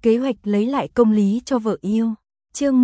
Kế hoạch lấy lại công lý cho vợ yêu. Chương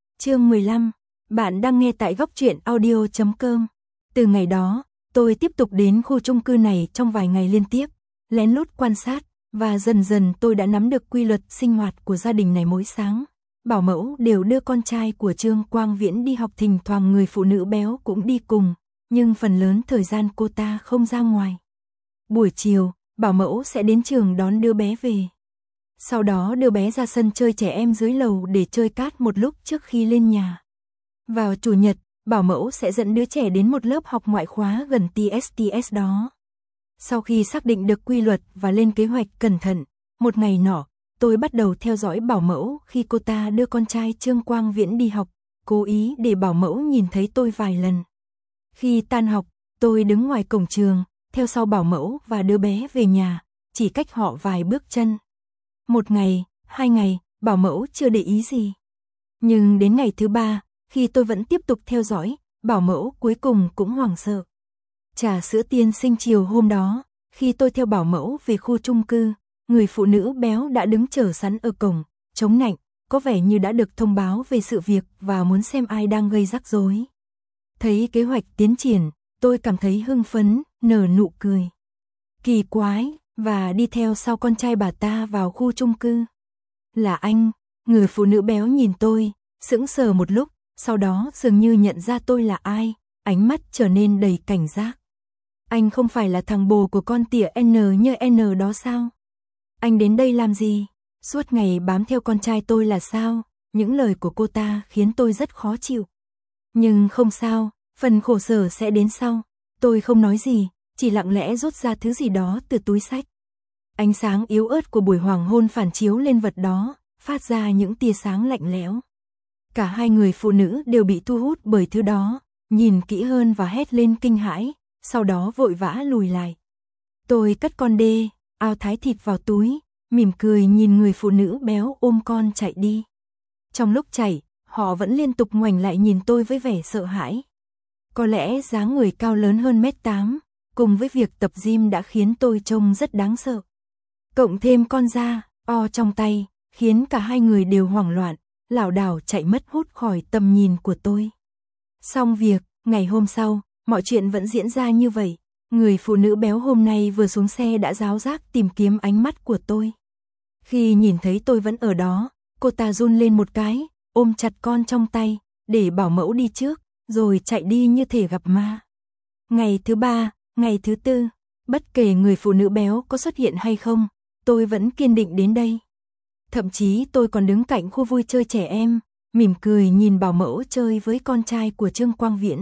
15. Bạn đang nghe tại góc truyện audio.com. Từ ngày đó, tôi tiếp tục đến khu chung cư này trong vài ngày liên tiếp, lén lút quan sát, và dần dần tôi đã nắm được quy luật sinh hoạt của gia đình này. Mỗi sáng, bảo mẫu đều đưa con trai của Trương Quang Viễn đi học, thỉnh thoảng người phụ nữ béo cũng đi cùng, nhưng phần lớn thời gian cô ta không ra ngoài. Buổi chiều, bảo mẫu sẽ đến trường đón đứa bé về. Sau đó đưa bé ra sân chơi trẻ em dưới lầu để chơi cát một lúc trước khi lên nhà. Vào chủ nhật, bảo mẫu sẽ dẫn đứa trẻ đến một lớp học ngoại khóa gần TSTS đó. Sau khi xác định được quy luật và lên kế hoạch cẩn thận, một ngày nọ, tôi bắt đầu theo dõi bảo mẫu khi cô ta đưa con trai Trương Quang Viễn đi học, cố ý để bảo mẫu nhìn thấy tôi vài lần. Khi tan học, tôi đứng ngoài cổng trường, theo sau bảo mẫu và đứa bé về nhà, chỉ cách họ vài bước chân. Một ngày, 2 ngày, bảo mẫu chưa để ý gì. Nhưng đến ngày thứ 3, khi tôi vẫn tiếp tục theo dõi, bảo mẫu cuối cùng cũng hoảng sợ. Trà sữa tiên sinh chiều hôm đó, khi tôi theo bảo mẫu về khu chung cư, người phụ nữ béo đã đứng chờ sẵn ở cổng, chống nạnh, có vẻ như đã được thông báo về sự việc và muốn xem ai đang gây rắc rối. Thấy kế hoạch tiến triển, tôi cảm thấy hưng phấn, nở nụ cười. Kỳ quái, và đi theo sau con trai bà ta vào khu chung cư. Là anh, người phụ nữ béo nhìn tôi, sững sờ một lúc, sau đó dường như nhận ra tôi là ai, ánh mắt trở nên đầy cảnh giác. Anh không phải là thằng bồ của con tỉa N như N đó sao? Anh đến đây làm gì? Suốt ngày bám theo con trai tôi là sao? Những lời của cô ta khiến tôi rất khó chịu. Nhưng không sao, phần khổ sở sẽ đến sau. Tôi không nói gì, chỉ lặng lẽ rút ra thứ gì đó từ túi xách. Ánh sáng yếu ớt của buổi hoàng hôn phản chiếu lên vật đó, phát ra những tia sáng lạnh lẽo. Cả hai người phụ nữ đều bị thu hút bởi thứ đó, nhìn kỹ hơn và hét lên kinh hãi, sau đó vội vã lùi lại. Tôi cất con dê, ao thái thịt vào túi, mỉm cười nhìn người phụ nữ béo ôm con chạy đi. Trong lúc chạy, họ vẫn liên tục ngoảnh lại nhìn tôi với vẻ sợ hãi. Có lẽ dáng người cao lớn hơn 1m8, cùng với việc tập gym đã khiến tôi trông rất đáng sợ. Cộng thêm con da o trong tay, khiến cả hai người đều hoảng loạn, lảo đảo chạy mất hút khỏi tầm nhìn của tôi. Xong việc, ngày hôm sau, mọi chuyện vẫn diễn ra như vậy. Người phụ nữ béo hôm nay vừa xuống xe đã ráo rác tìm kiếm ánh mắt của tôi. Khi nhìn thấy tôi vẫn ở đó, cô ta run lên một cái, ôm chặt con trong tay, để bảo mẫu đi trước, rồi chạy đi như thể gặp ma. Ngày thứ 3, ngày thứ 4, bất kể người phụ nữ béo có xuất hiện hay không, tôi vẫn kiên định đến đây. Thậm chí tôi còn đứng cạnh khu vui chơi trẻ em, mỉm cười nhìn bảo mẫu chơi với con trai của Trương Quang Viễn.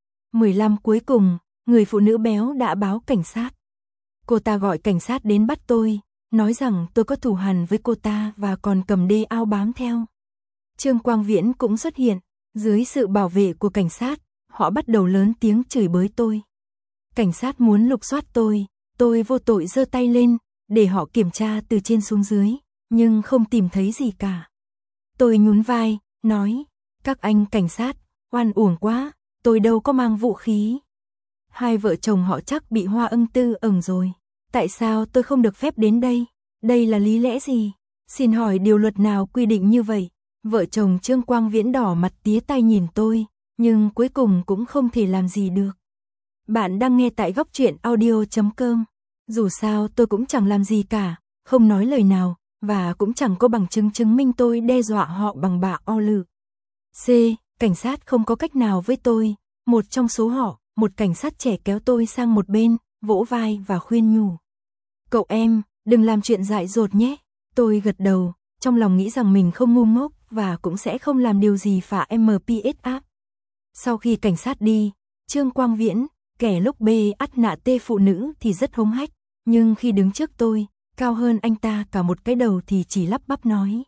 15 cuối cùng, người phụ nữ béo đã báo cảnh sát. Cô ta gọi cảnh sát đến bắt tôi, nói rằng tôi có thù hằn với cô ta và còn cầm đê ao bám theo. Trương Quang Viễn cũng xuất hiện, dưới sự bảo vệ của cảnh sát, họ bắt đầu lớn tiếng chửi bới tôi. Cảnh sát muốn lục soát tôi vô tội giơ tay lên, để họ kiểm tra từ trên xuống dưới, nhưng không tìm thấy gì cả. Tôi nhún vai, nói, các anh cảnh sát, oan uổng quá, tôi đâu có mang vũ khí. Hai vợ chồng họ chắc bị hoa ưng tư ẩn rồi. Tại sao tôi không được phép đến đây? Đây là lý lẽ gì? Xin hỏi điều luật nào quy định như vậy? Vợ chồng Trương Quang Viễn đỏ mặt tía tay nhìn tôi, nhưng cuối cùng cũng không thể làm gì được. Bạn đang nghe tại góc truyện audio.com. Dù sao tôi cũng chẳng làm gì cả, không nói lời nào, và cũng chẳng có bằng chứng chứng minh tôi đe dọa họ bằng bạ o lự. C. Cảnh sát không có cách nào với tôi. Một trong số họ, một cảnh sát trẻ kéo tôi sang một bên, vỗ vai và khuyên nhủ. Cậu em, đừng làm chuyện dại dột nhé. Tôi gật đầu, trong lòng nghĩ rằng mình không ngu ngốc và cũng sẽ không làm điều gì phá MPS áp. Sau khi cảnh sát đi, Trương Quang Viễn, kẻ lúc bê ắt nạ tê phụ nữ thì rất hống hách, nhưng khi đứng trước tôi, cao hơn anh ta cả một cái đầu thì chỉ lắp bắp nói.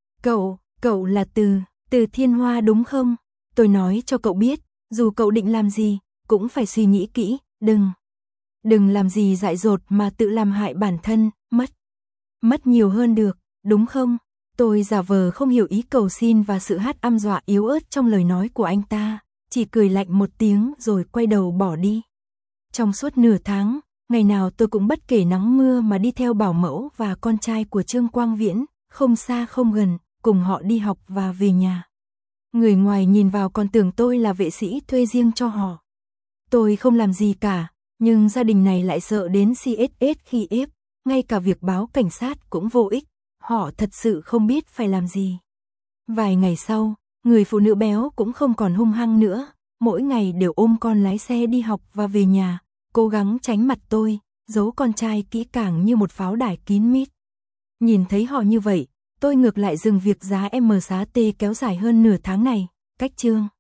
Cậu là Từ Thiên Hoa đúng không? Tôi nói cho cậu biết, dù cậu định làm gì, cũng phải suy nghĩ kỹ, đừng làm gì dại dột mà tự làm hại bản thân, mất nhiều hơn được, đúng không? Tôi giả vờ không hiểu ý cầu xin và sự hăm dọa yếu ớt trong lời nói của anh ta, chỉ cười lạnh một tiếng rồi quay đầu bỏ đi. Trong suốt nửa tháng, ngày nào tôi cũng bất kể nắng mưa mà đi theo bảo mẫu và con trai của Trương Quang Viễn, không xa không gần, cùng họ đi học và về nhà. Người ngoài nhìn vào còn tưởng tôi là vệ sĩ thuê riêng cho họ. Tôi không làm gì cả, nhưng gia đình này lại sợ đến CSS khi ép, ngay cả việc báo cảnh sát cũng vô ích, họ thật sự không biết phải làm gì. Vài ngày sau, người phụ nữ béo cũng không còn hung hăng nữa, mỗi ngày đều ôm con lái xe đi học và về nhà, cố gắng tránh mặt tôi, giấu con trai kỹ càng như một pháo đài kín mít. Nhìn thấy họ như vậy, tôi ngược lại dừng việc giá M giá T kéo dài hơn nửa tháng này, cách chương.